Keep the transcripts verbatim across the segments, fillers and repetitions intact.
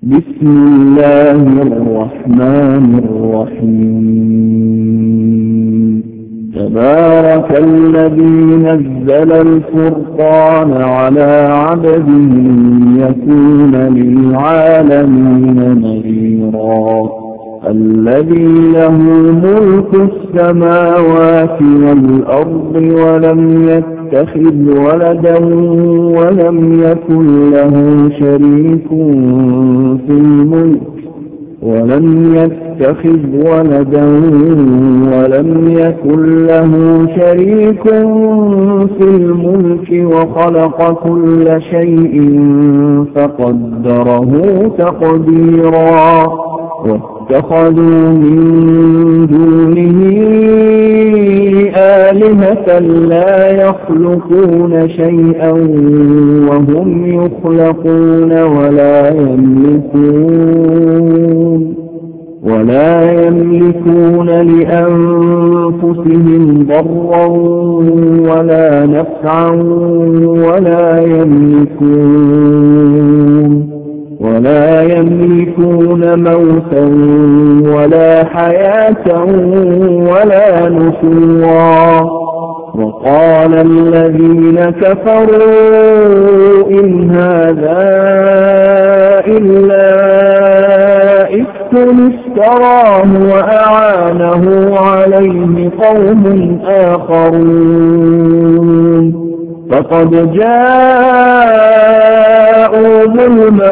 بسم الله الرحمن الرحيم تبارك الذي نزل الفرقان على عبده ليكون للعالمين نذيرا الذي له ملك السماوات والأرض ولم يتخذ ولدا ولم يكن له شريك في الملك ولم يتخذ ولدا ولم يكن له شريك في الملك وخلق كل شيء فقدره تقديرا واتخذوا من دونه آلهة لا يخلقون شيئا وهم يخلقون ولا يملكون ولا يملكون لأنفسهم ضرا ولا نفعا ولا يملكون ولا يملكون موتا ولا حياة ولا نشورا وقال الذين كفروا إن هذا إلا إفك افتراه وأعانه عليه قوم آخرون فقد جاءوا ظلما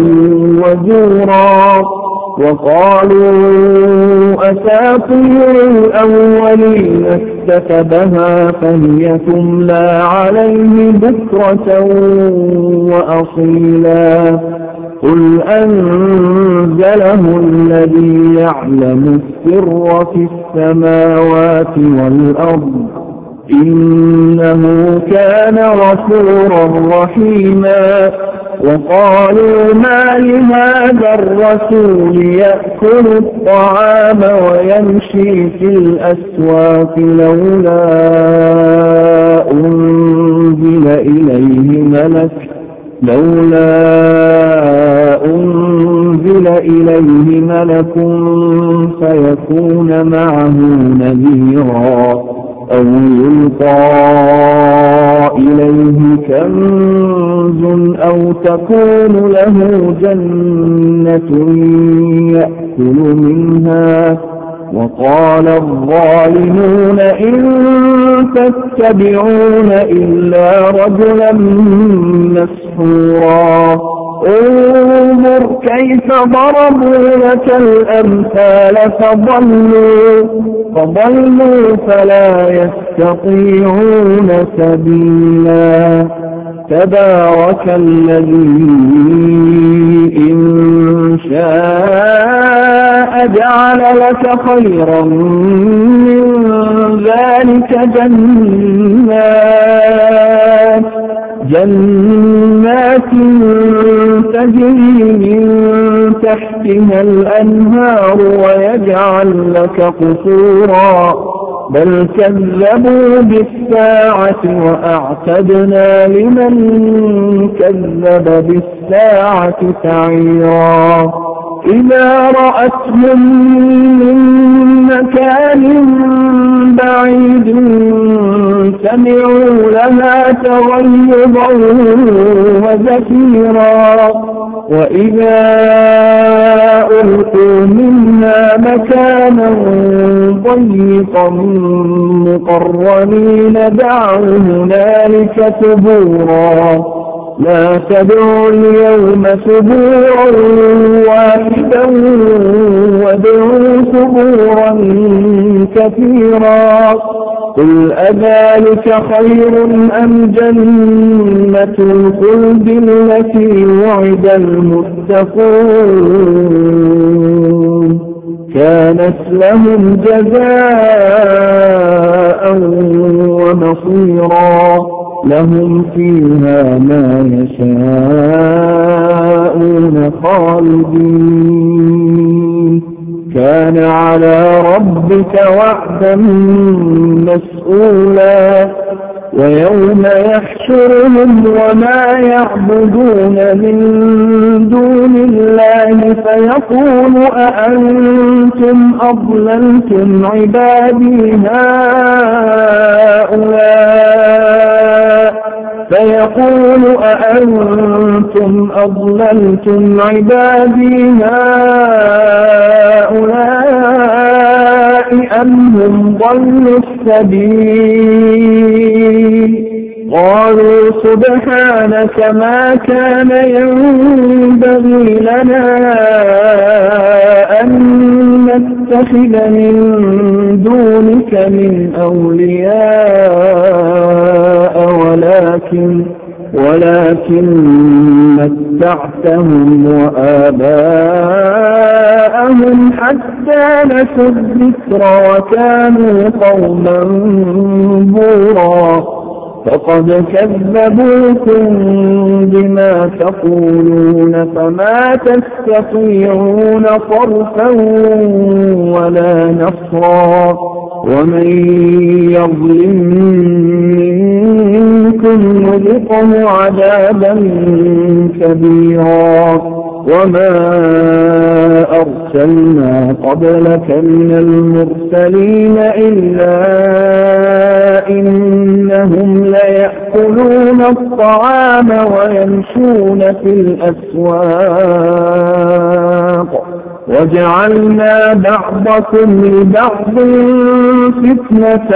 وزورا وقالوا أساطير الأولين اكتتبها فهي تملى عليه بكرة وأصيلا قل أنزله الذي يعلم السر في السماوات والأرض إنه كان غفورا رحيما وقالوا ما لهذا الرسول يأكل الطعام ويمشي في الأسواق لولا أنزل إليه ملك لولا أنزل إليه ملك فيكون معه نذيرا أو يلقى إليه كنز أو تكون له جنة يأكل منها وقال الظالمون إن تتبعون إلا رجلا مسحورا انظر كيف ضربوا لك الأمثال فضلوا فضلوا فلا يستطيعون سبيلا تبارك الذي إن شاء جعل لك خيرا من ذلك جنات جنات تجري من تحتها الأنهار ويجعل لك قصورا بل كذبوا بالساعة وأعتدنا لمن كذب بالساعة سعيرا إذا رأتهم من مكان بعيد سمعوا لها تغيظا وزفيرا وإذا ألقوا منها مكانا ضيقا مقرنين دعوا هنالك ثبورا لا تدعوا اليوم ثبورا واحدا وادعوا ثبورا كثيرا قل أذلك خير أم جنة الخلد التي وعد المتقون كانت لهم جزاء ومصيرا لهم فيها ما يشاءون خالدين كان على ربك وعدا مسئولا ويوم يحشرهم وما يعبدون من دون الله فيقول أأنتم أضللتم عبادي هؤلاء فيقول أأنتم أضللتم عبادي هؤلاء أم هم ضلوا السبيل قالوا سبحانك ما كان ينبغي لنا أن نتخذ من دونك من أولياء ولكن ولكن متعتهم وآباءهم حتى نسوا الذكر وكانوا قوما بورا فقد كذبوكم بما تقولون فما تستطيعون صرفا ولا نصرا ومن يظلم منكم نذقه عذابا كبيرا وما أرسلنا قبلك من المرسلين إلا إنهم ليأكلون الطعام ويمشون في الأسواق وجعلنا بعضكم لبعض فتنة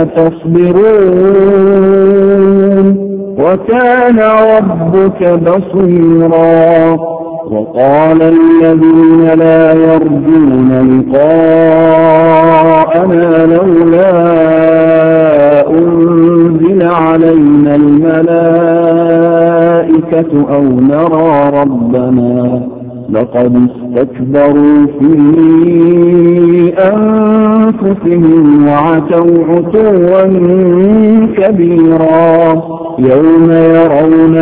أتصبرون وكان ربك بصيرا وقال الذين لا يرجون لقاءنا لولا أنزل علينا الملائكة أو نرى ربنا لقد استكبروا في أنفسهم وعتوا عتوا كبيرا يوم يرون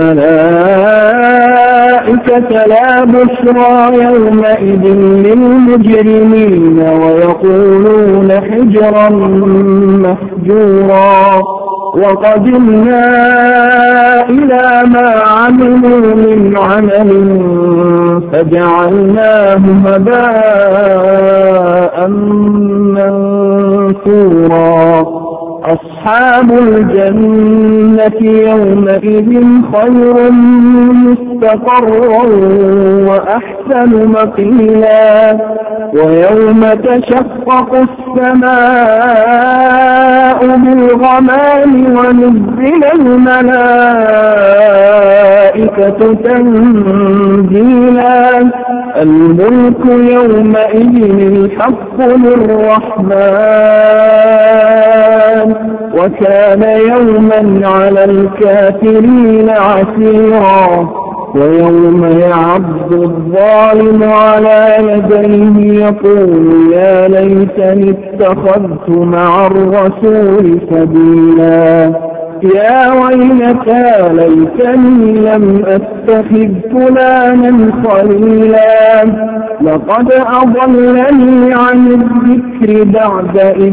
الملائكة لا بشرى يومئذ للمجرمين ويقولون حجرا محجورا وقدمنا إلى ما عملوا من عمل فجعلناه هباء منثورا أصحاب الجنة يومئذ خير مستقرا وأحسن مقيلا ويوم تشقق السماء بالغمام ونزل الملائكة تنزيلا الملك يومئذ الحق للرحمن وكان يوما على الكافرين عسيرا ويوم يعض الظالم على يديه يقول يا ليتني اتخذت مع الرسول سبيلا يا ويلتى ليتني لم أتخذ فلانا خليلا لقد أضلني عن الذكر بعد إذ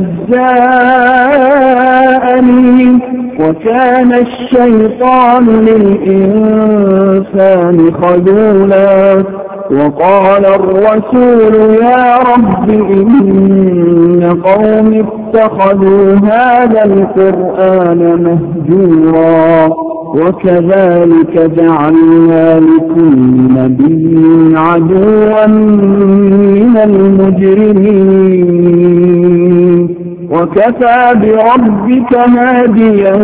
جاءني وكان الشيطان للإنسان خذولا وقال الرسول يا رب إن قوم اتخذوا هذا القرآن مهجورا وكذلك جعلنا لكل نبي عدوا من المجرمين وكفى بربك هاديا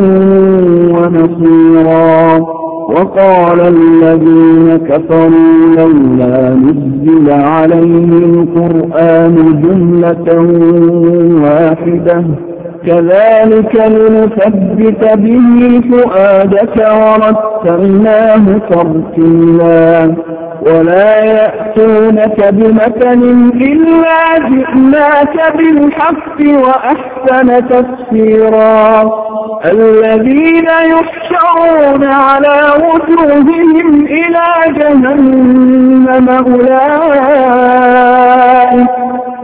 ونصيرا وقال الذين كفروا لولا نزل عليه القرآن جملة واحدة كذلك لنثبت به فؤادك ورتلناه ترتيلا ولا يأتونك بمثل إلا جئناك بالحق وأحسن تفسيرا الذين يحشرون على وجوههم إلى جهنم أولئك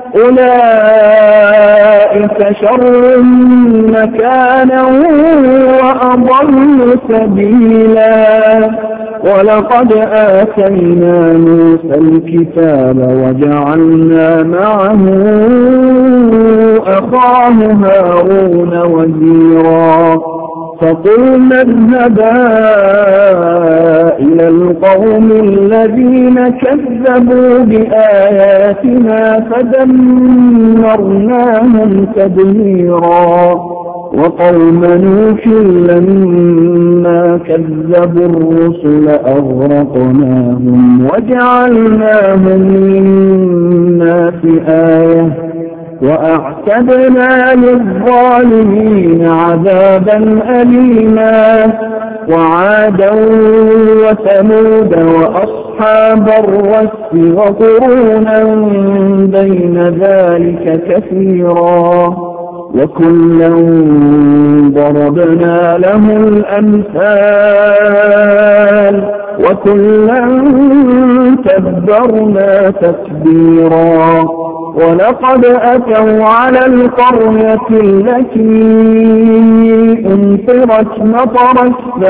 أولئك شر مكانا أضل سبيلا. ولقد آتينا موسى الكتاب وجعلنا معه أخاه هارون وزيرا فقلنا اذهبا إلى القوم الذين كذبوا بآياتنا فدمرناهم تدميرا. وقوم نوح لما كذبوا الرسل أغرقناهم وجعلناهم للناس آية وأعتدنا للظالمين عذابا أليما. وعادا وثمود وأصحاب الرس وقرونا بين ذلك كثيرا وكلا ضربنا له الأمثال وكلا تبرنا تتبيرا. ولقد أتوا على القرية التي أمطرت مطر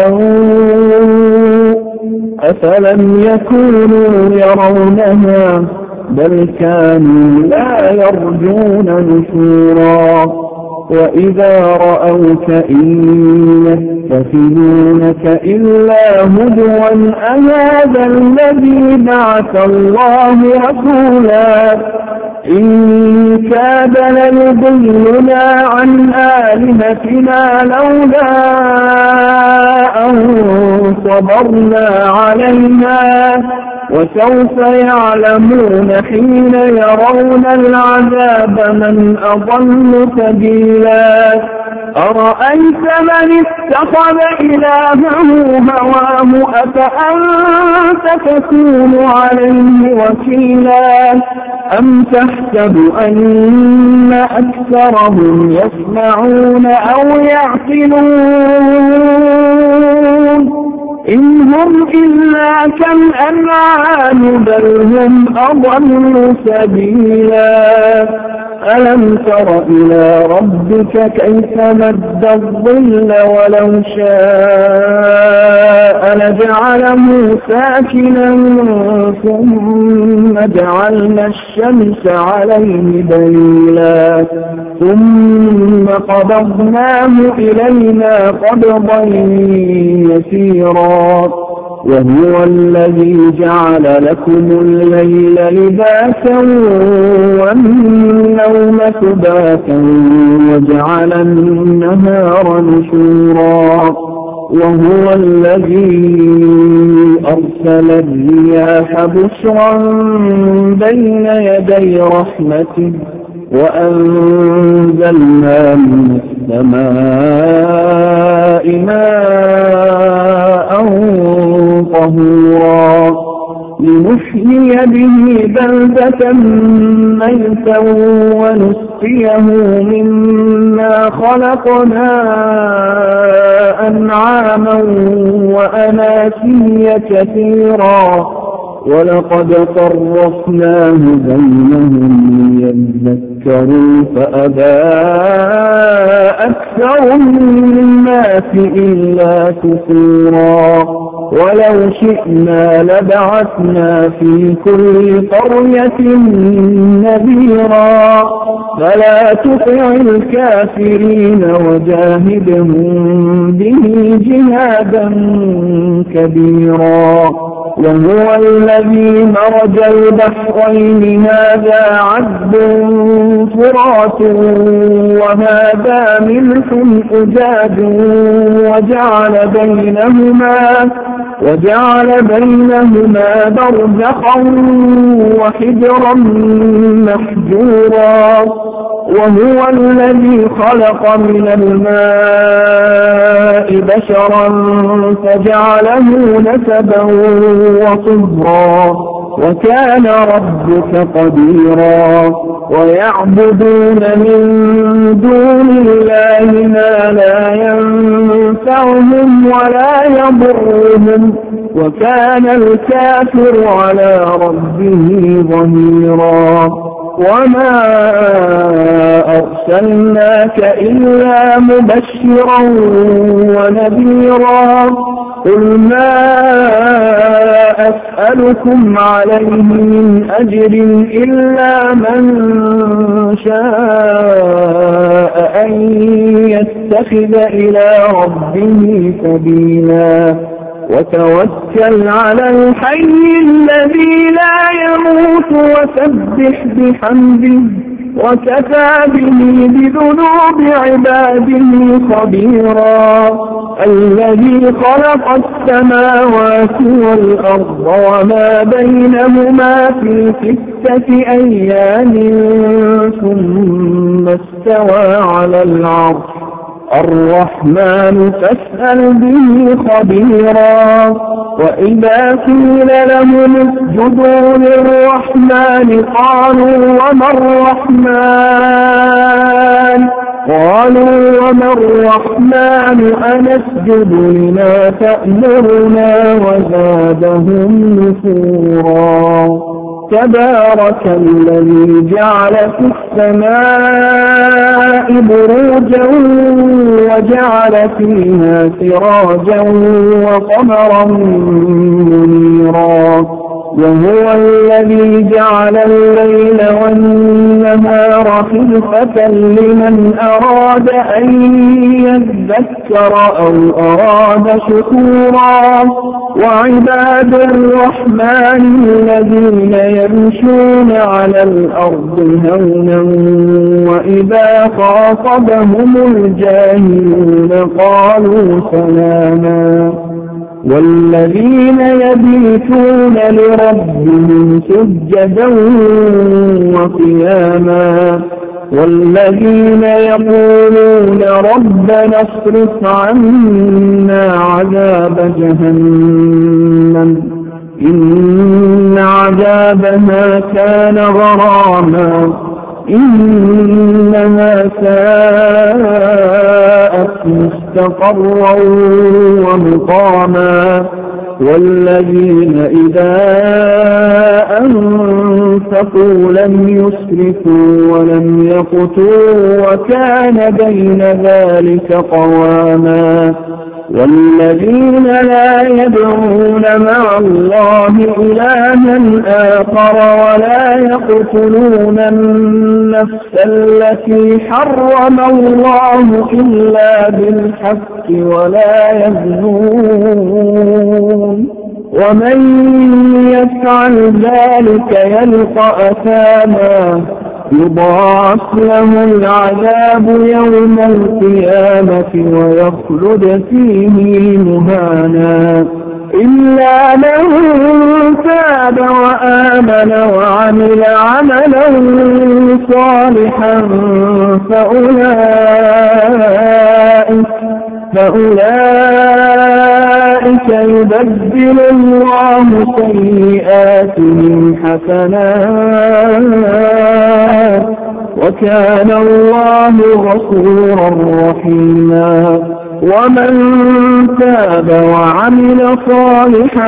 السوء أفلم يكونوا يرونها بل كانوا لا يرجون نشورا. وإذا رأوك إن يتخذونك إلا هزوا أهذا الذي بعث الله رسولا إن كاد ليضلنا عن آلهتنا لولا أن صبرنا عليها وسوف يعلمون حين يرون العذاب من أضل سبيلا. أرأيت من اتخذ إلهه هواه أفأنت تكون عليه وكيلا أم تحسب أن أكثرهم يسمعون أو يعقلون إن هم إلا كالأنعام بل هم أضل سبيلا. ألم تر إلى ربك كيف مد الظل ولو شاء لجعله ساكنا ثم جعلنا الشمس عليه دليلا ثم قبضناه إلينا قبضا يسيرا. وهو الذي جعل لكم الليل لباسا والنوم سباتا وجعل النهار نشورا. وهو الذي أرسل الرياح بشرا بين يدي رحمته وأنزلنا من السماء ماء طهورا لنحيي به بلدة ميتا ونسقيه مما خلقنا أنعاما وأناسيا كثيرا ولقد صرفناه بينهم ليذكروا فأبى أكثر الناس إلا كفورا. ولو شئنا لبعثنا في كل قرية نذيرا فلا تطع الكافرين وجاهدهم به جهادا كبيرا. وهو الذي مرج البحرين هذا عذب فرات وهذا ملح أجاج وجعل بينهما وجعل بينهما برزخا وحجرا محجورا. وهو الذي خلق من الماء بشرا فجعله نسبا وصهرا وكان ربك قديرا. ويعبدون من دون الله ما لا ينفعهم ولا يضرهم وكان الكافر على ربه ظهيرا. وما أرسلناك إلا مبشرا ونذيرا قل ما أسألكم عليه من أجر إلا من شاء أن يتخذ إلى ربه سبيلا وتوكل على الحي الذي لا يموت وسبح بحمده وكفى به بذنوب عباده خبيرا الذي خلق السماوات والأرض وما بينهما في ستة أيام ثم استوى على العرش الرحمن فاسأل به خبيرا وإذا قيل لهم اسجدوا للرحمن قالوا وما الرحمن قالوا وما الرحمن أنسجد لما تأمرنا وزادهم نفورا تبارك الذي جعل في السماء بروجا وجعل فيها سراجا وقمرا منيرا وهو الذي جعل الليل والنهار خلفة لمن أراد أن يذكر أو أراد شكورا وعباد الرحمن الذين يمشون على الأرض هونا وإذا خاطبهم الجاهلون قالوا سلاما والذين يبيتون لربهم سجدا وقياما والذين يقولون ربنا اصرف عنا عذاب جهنم إن عذابها كان غراما إنها ساءت مستقرا ومقاما والذين إذا أنفقوا لم يسرفوا ولم يقتروا وكان بين ذلك قواما والذين لا يدعون مع الله إلها آخر ولا يقتلون النفس التي حرم الله إلا بالحق ولا يزنون ومن يفعل ذلك يلقى أثاما يضاعف له العذاب يوم القيامة ويخلد فيه مهانا إلا من تاب وآمن وعمل عملا صالحا فأولئك فأولئك يبدل الله سيئاتهم حسنات وكان الله غفورا رحيما ومن تاب وعمل صالحا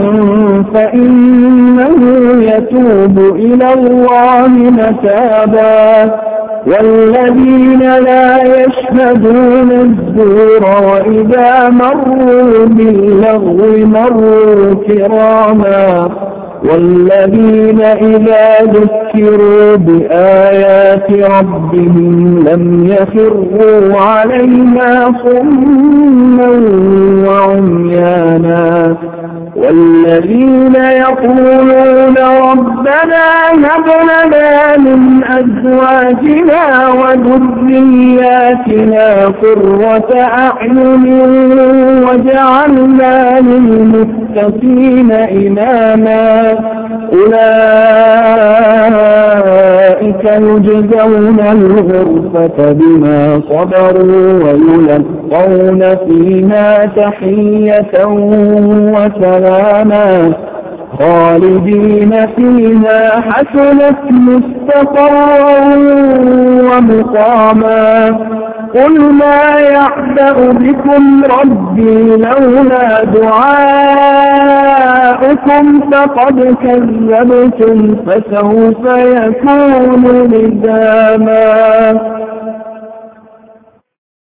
فإنه يتوب إلى الله متابا والذين لا يشهدون الزور وإذا مروا باللغو مروا كراما والذين إذا ذكروا بآيات ربهم لم يخروا عليها صما وعميانا والذين يقولون ربنا هب لنا من أزواجنا وذرياتنا قرة أعين وجعلنا للمتقين إماما أولئك يجزون الغرفة بما صبروا ويلقون فيها تحية وسلاما خالدين فيها حسنت مستقرا ومقاما قل ما يعبأ بكم ربي لولا دعاؤكم فقد كذبتم فسوف يكون لزاما.